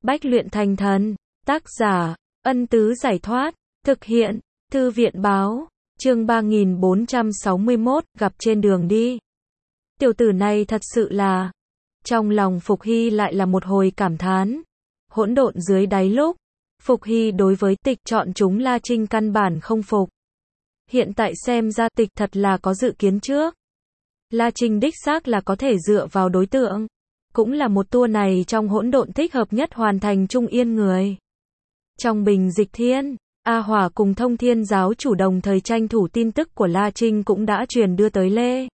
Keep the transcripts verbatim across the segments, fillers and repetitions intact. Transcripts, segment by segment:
Bách luyện thành thần. Tác giả, Ân Tứ Giải Thoát. Thực hiện, Thư viện Báo. Chương ba nghìn bốn trăm sáu mươi mốt, gặp trên đường đi. Tiểu tử này thật sự là... Trong lòng Phục Hy lại là một hồi cảm thán. Hỗn độn dưới đáy lúc. Phục Hy đối với Tịch chọn chúng La Trinh căn bản không phục. Hiện tại xem ra Tịch thật là có dự kiến trước. La Trinh đích xác là có thể dựa vào đối tượng. Cũng là một tour này trong hỗn độn thích hợp nhất hoàn thành Trung Yên người. Trong Bình Dịch Thiên, A Hỏa cùng Thông Thiên giáo chủ đồng thời tranh thủ tin tức của La Trinh cũng đã truyền đưa tới Lê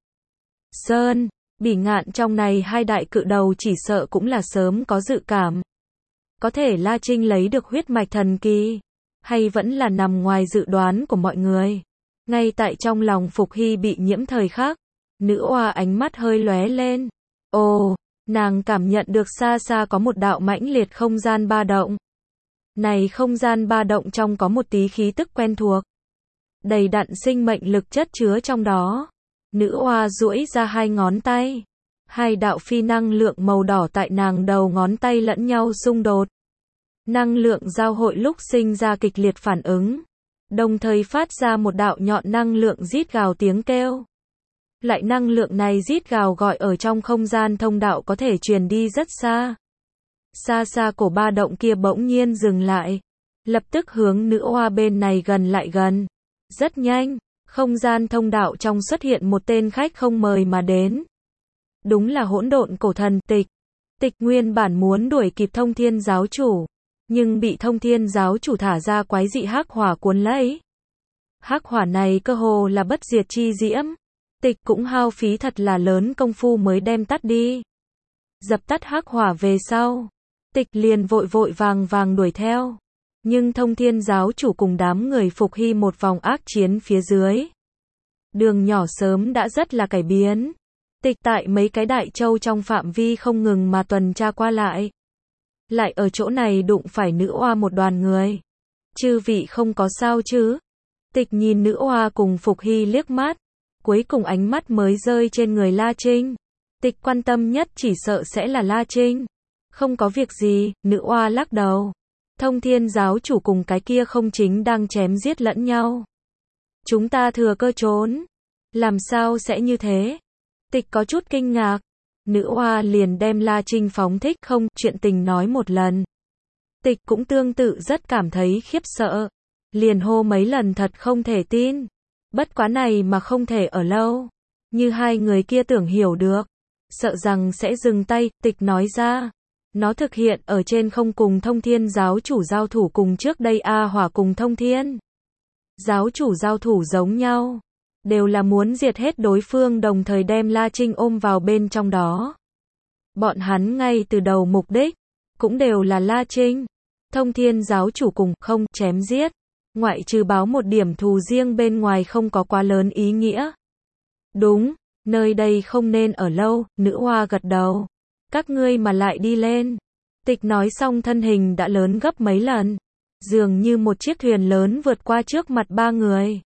Sơn. Bỉ Ngạn trong này hai đại cự đầu chỉ sợ cũng là sớm có dự cảm. Có thể La Trinh lấy được huyết mạch thần kỳ, hay vẫn là nằm ngoài dự đoán của mọi người. Ngay tại trong lòng Phục Hy bị nhiễm thời khắc, nữ oa ánh mắt hơi lóe lên. Ồ, nàng cảm nhận được xa xa có một đạo mãnh liệt không gian ba động. Này không gian ba động trong có một tí khí tức quen thuộc. Đầy đặn sinh mệnh lực chất chứa trong đó. Nữ oa duỗi ra hai ngón tay. Hai đạo phi năng lượng màu đỏ tại nàng đầu ngón tay lẫn nhau xung đột. Năng lượng giao hội lúc sinh ra kịch liệt phản ứng. Đồng thời phát ra một đạo nhọn năng lượng rít gào tiếng kêu. Lại năng lượng này rít gào gọi ở trong không gian thông đạo có thể truyền đi rất xa. Xa xa cổ ba động kia bỗng nhiên dừng lại. Lập tức hướng nữ oa bên này gần lại gần. Rất nhanh, không gian thông đạo trong xuất hiện một tên khách không mời mà đến. Đúng là hỗn độn cổ thần Tịch. Tịch nguyên bản muốn đuổi kịp Thông Thiên giáo chủ. Nhưng bị Thông Thiên giáo chủ thả ra quái dị hắc hỏa cuốn lấy. Hắc hỏa này cơ hồ là bất diệt chi diễm. Tịch cũng hao phí thật là lớn công phu mới đem tắt đi. Dập tắt hắc hỏa về sau. Tịch liền vội vội vàng vàng đuổi theo. Nhưng Thông Thiên giáo chủ cùng đám người Phục Hy một vòng ác chiến phía dưới. Đường nhỏ sớm đã rất là cải biến. Tịch tại mấy cái đại châu trong phạm vi không ngừng mà tuần tra qua lại. Lại ở chỗ này đụng phải nữ oa một đoàn người. Chư vị không có sao chứ? Tịch nhìn nữ oa cùng Phục Hy liếc mắt. Cuối cùng ánh mắt mới rơi trên người La Trinh. Tịch quan tâm nhất chỉ sợ sẽ là La Trinh. Không có việc gì, nữ oa lắc đầu. Thông Thiên giáo chủ cùng cái kia không chính đang chém giết lẫn nhau. Chúng ta thừa cơ trốn. Làm sao sẽ như thế? Tịch có chút kinh ngạc. Nữ oa liền đem La Trinh phóng thích không chuyện tình nói một lần. Tịch cũng tương tự rất cảm thấy khiếp sợ. Liền hô mấy lần thật không thể tin. Bất quá này mà không thể ở lâu. Như hai người kia tưởng hiểu được. Sợ rằng sẽ dừng tay, Tịch nói ra. Nó thực hiện ở trên không cùng Thông Thiên giáo chủ giao thủ cùng trước đây A Hỏa cùng Thông Thiên giáo chủ giao thủ giống nhau. Đều là muốn diệt hết đối phương đồng thời đem La Trinh ôm vào bên trong đó. Bọn hắn ngay từ đầu mục đích, cũng đều là La Trinh. Thông Thiên giáo chủ cùng không chém giết. Ngoại trừ báo một điểm thù riêng bên ngoài không có quá lớn ý nghĩa. Đúng, nơi đây không nên ở lâu, nữ hoa gật đầu. Các ngươi mà lại đi lên. Tịch nói xong thân hình đã lớn gấp mấy lần. Dường như một chiếc thuyền lớn vượt qua trước mặt ba người.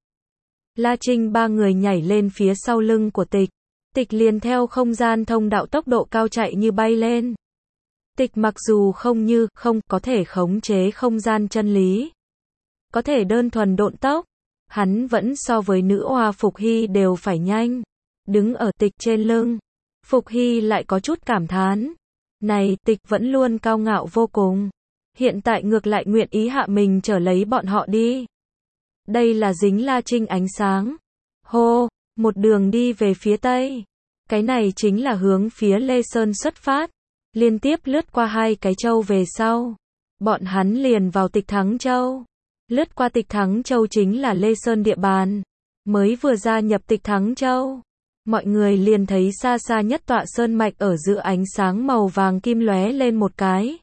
La Trinh ba người nhảy lên phía sau lưng của Tịch. Tịch liền theo không gian thông đạo tốc độ cao chạy như bay lên. Tịch mặc dù không như không có thể khống chế không gian chân lý. Có thể đơn thuần độn tốc. Hắn vẫn so với nữ oa Phục Hy đều phải nhanh. Đứng ở Tịch trên lưng. Phục Hy lại có chút cảm thán. Này, Tịch vẫn luôn cao ngạo vô cùng. Hiện tại ngược lại nguyện ý hạ mình trở lấy bọn họ đi. Đây là dính La Trinh ánh sáng. Hô, một đường đi về phía tây. Cái này chính là hướng phía Lê Sơn xuất phát. Liên tiếp lướt qua hai cái châu về sau. Bọn hắn liền vào Tịch Thắng Châu. Lướt qua Tịch Thắng Châu chính là Lê Sơn địa bàn. Mới vừa gia nhập Tịch Thắng Châu. Mọi người liền thấy xa xa nhất tọa sơn mạch ở giữa ánh sáng màu vàng kim lóe lên một cái.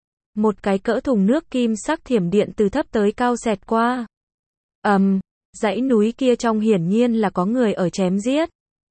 Một cái cỡ thùng nước kim sắc thiểm điện từ thấp tới cao xẹt qua. Ầm, um, dãy núi kia trong hiển nhiên là có người ở chém giết.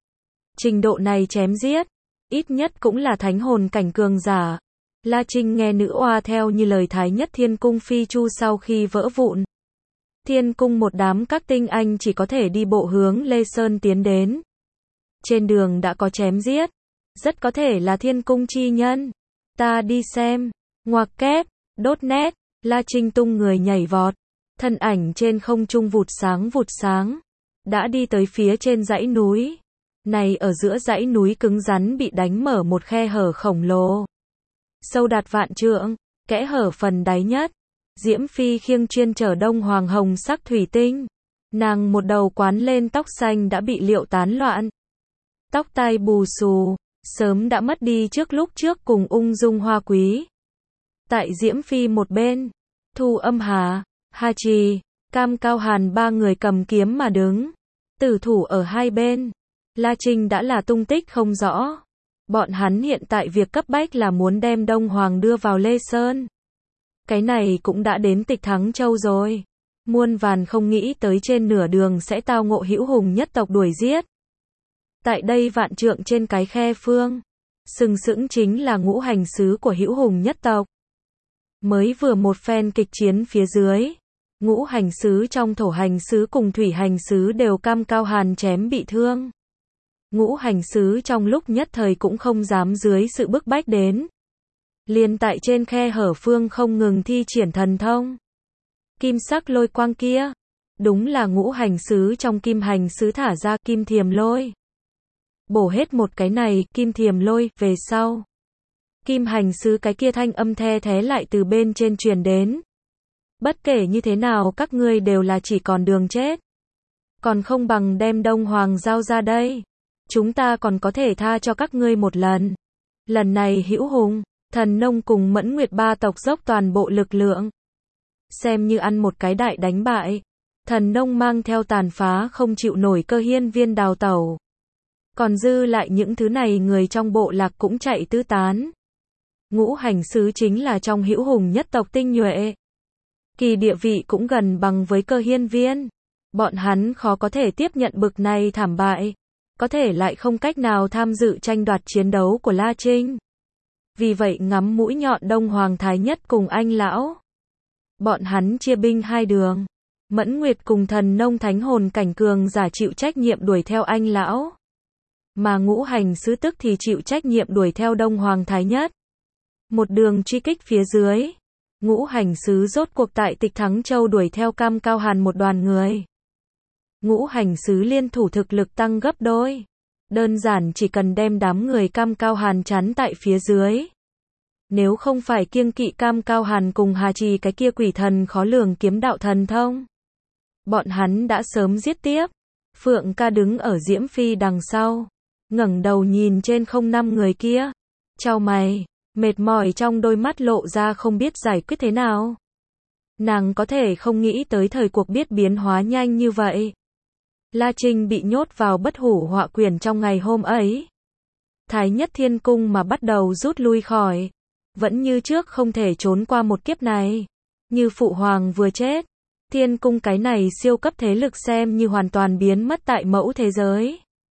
Trình độ này chém giết, ít nhất cũng là thánh hồn cảnh cường giả. La Trinh nghe nữ oa theo như lời Thái Nhất Thiên Cung phi chu sau khi vỡ vụn. Thiên Cung một đám các tinh anh chỉ có thể đi bộ hướng Lê Sơn tiến đến. Trên đường đã có chém giết. Rất có thể là Thiên Cung chi nhân. Ta đi xem. Ngoặc kép. Đốt nét, La Trinh tung người nhảy vọt, thân ảnh trên không trung vụt sáng vụt sáng, đã đi tới phía trên dãy núi. Này ở giữa dãy núi cứng rắn bị đánh mở một khe hở khổng lồ, sâu đạt vạn trượng, kẽ hở phần đáy nhất. Diễm Phi khiêng chuyên chở đông hoàng hồng sắc thủy tinh, nàng một đầu quán lên tóc xanh đã bị liệu tán loạn, tóc tai bù xù, sớm đã mất đi trước lúc trước cùng ung dung hoa quý. Tại Diễm Phi một bên, Thu Âm Hà, Hà Trì, Cam Cao Hàn ba người cầm kiếm mà đứng, tử thủ ở hai bên. La Trinh đã là tung tích không rõ. Bọn hắn hiện tại việc cấp bách là muốn đem Đông Hoàng đưa vào Lê Sơn. Cái này cũng đã đến Tịch Thắng Châu rồi. Muôn vàn không nghĩ tới trên nửa đường sẽ tao ngộ hữu hùng nhất tộc đuổi giết. Tại đây vạn trượng trên cái khe phương, sừng sững chính là ngũ hành sứ của hữu hùng nhất tộc. Mới vừa một phen kịch chiến phía dưới, ngũ hành sứ trong thổ hành sứ cùng thủy hành sứ đều Cam Cao Hàn chém bị thương. Ngũ hành sứ trong lúc nhất thời cũng không dám dưới sự bức bách đến. Liền tại trên khe hở phương không ngừng thi triển thần thông. Kim sắc lôi quang kia, đúng là ngũ hành sứ trong kim hành sứ thả ra kim thiềm lôi. Bổ hết một cái này, kim thiềm lôi, về sau. Kim hành sứ cái kia thanh âm the thế lại từ bên trên truyền đến. Bất kể như thế nào các ngươi đều là chỉ còn đường chết. Còn không bằng đem Đông Hoàng giao ra đây. Chúng ta còn có thể tha cho các ngươi một lần. Lần này hữu hùng, Thần Nông cùng Mẫn Nguyệt ba tộc dốc toàn bộ lực lượng. Xem như ăn một cái đại đánh bại. Thần Nông mang theo tàn phá không chịu nổi Cơ Hiên Viên đào tẩu. Còn dư lại những thứ này người trong bộ lạc cũng chạy tứ tán. Ngũ hành sứ chính là trong hữu hùng nhất tộc tinh nhuệ. Kỳ địa vị cũng gần bằng với Cơ Hiên Viên. Bọn hắn khó có thể tiếp nhận bực này thảm bại. Có thể lại không cách nào tham dự tranh đoạt chiến đấu của La Trinh. Vì vậy ngắm mũi nhọn Đông Hoàng Thái Nhất cùng anh lão. Bọn hắn chia binh hai đường. Mẫn Nguyệt cùng Thần Nông thánh hồn cảnh cường giả chịu trách nhiệm đuổi theo anh lão. Mà ngũ hành sứ tức thì chịu trách nhiệm đuổi theo Đông Hoàng Thái Nhất. Một đường truy kích phía dưới. Ngũ hành sứ rốt cuộc tại Tịch Thắng Châu đuổi theo Cam Cao Hàn một đoàn người. Ngũ hành sứ liên thủ thực lực tăng gấp đôi. Đơn giản chỉ cần đem đám người Cam Cao Hàn chắn tại phía dưới. Nếu không phải kiêng kỵ Cam Cao Hàn cùng Hà Trì cái kia quỷ thần khó lường kiếm đạo thần thông. Bọn hắn đã sớm giết tiếp. Phượng ca đứng ở Diễm Phi đằng sau. Ngẩng đầu nhìn trên không năm người kia. Chau mày, mệt mỏi trong đôi mắt lộ ra không biết giải quyết thế nào. Nàng có thể không nghĩ tới thời cuộc biết biến hóa nhanh như vậy. La Trinh bị nhốt vào bất hủ họa quyển trong ngày hôm ấy. Thái Nhất Thiên Cung mà bắt đầu rút lui khỏi. Vẫn như trước không thể trốn qua một kiếp này. Như Phụ Hoàng vừa chết. Thiên Cung cái này siêu cấp thế lực xem như hoàn toàn biến mất tại mẫu thế giới.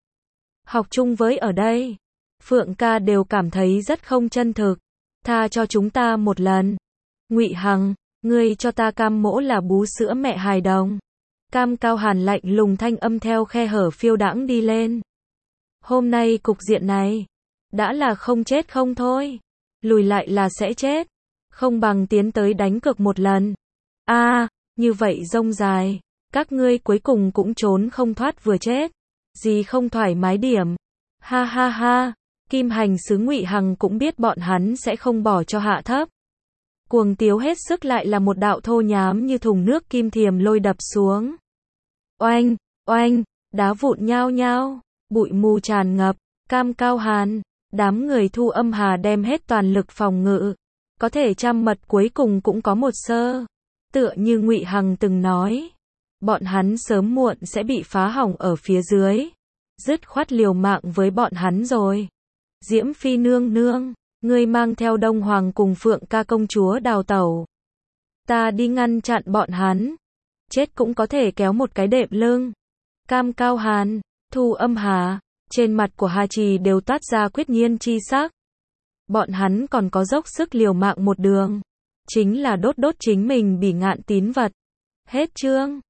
Học chung với ở đây. Phượng ca đều cảm thấy rất không chân thực. Tha cho chúng ta một lần. Ngụy Hằng, ngươi cho ta cam mỗ là bú sữa mẹ hài đồng. Cam Cao Hàn lạnh lùng thanh âm theo khe hở phiêu đãng đi lên. Hôm nay cục diện này, đã là không chết không thôi. Lùi lại là sẽ chết. Không bằng tiến tới đánh cược một lần. A, à, như vậy rông dài. Các ngươi cuối cùng cũng trốn không thoát vừa chết. Gì không thoải mái điểm. Ha ha ha. Kim hành sứ Ngụy Hằng cũng biết bọn hắn sẽ không bỏ cho hạ thấp. Cuồng tiếu hết sức lại là một đạo thô nhám như thùng nước kim thiềm lôi đập xuống. Oanh, oanh, đá vụn nhao nhao, bụi mù tràn ngập, Cam Cao Hàn, đám người Thu Âm Hà đem hết toàn lực phòng ngự. Có thể trăm mật cuối cùng cũng có một sơ. Tựa như Ngụy Hằng từng nói. Bọn hắn sớm muộn sẽ bị phá hỏng ở phía dưới. Dứt khoát liều mạng với bọn hắn rồi. Diễm Phi nương nương, ngươi mang theo Đông Hoàng cùng Phượng ca công chúa đào tẩu. Ta đi ngăn chặn bọn hắn. Chết cũng có thể kéo một cái đệm lưng. Cam Cao Hàn, Thu Âm Hà, trên mặt của Hà Trì đều toát ra quyết nhiên chi sắc. Bọn hắn còn có dốc sức liều mạng một đường. Chính là đốt đốt chính mình bỉ ngạn tín vật. Hết chương.